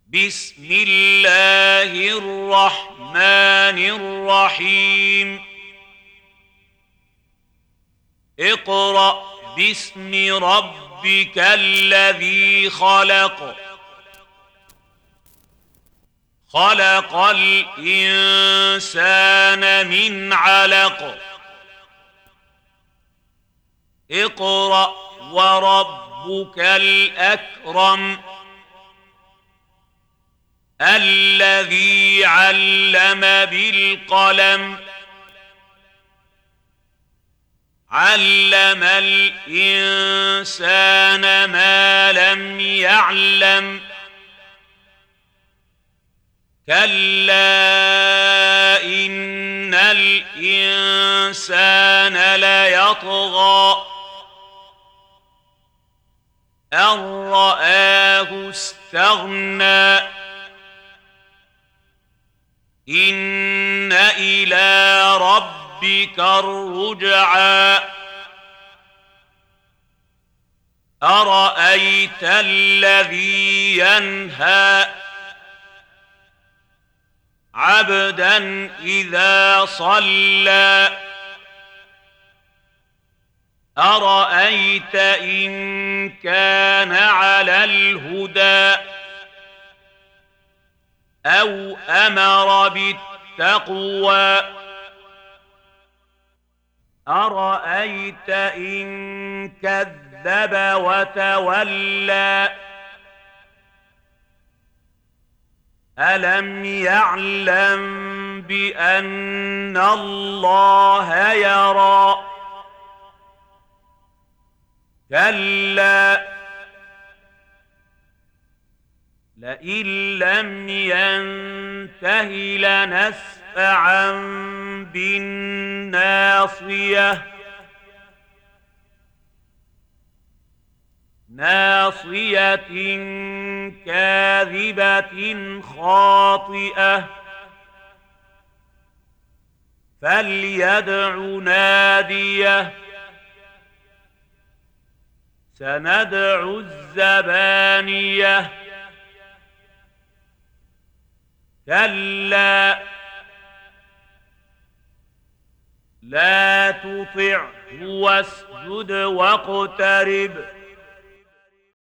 بسم الله الرحمن الرحيم اقرأ باسم ربك الذي خلق خلق الإنسان من علق اقرأ وربك الأكرم الذي علم بالقلم علم الإنسان ما لم يعلم كلا إن الإنسان ليطغى أن رآه استغنى إن إلى ربك الرجعى أرأيت الذي ينهى عبدا إذا صلى أرأيت إن كان على الهدى أو أمر بالتقوى أرأيت إن كذب وتولى ألم يعلم بأن الله يرى كلا لئن لم ينته لنسفعا بالناصية ناصية كاذبة خاطئة فليدع ناديه سندع الزبانية كلا لا تطعه واسجد واقترب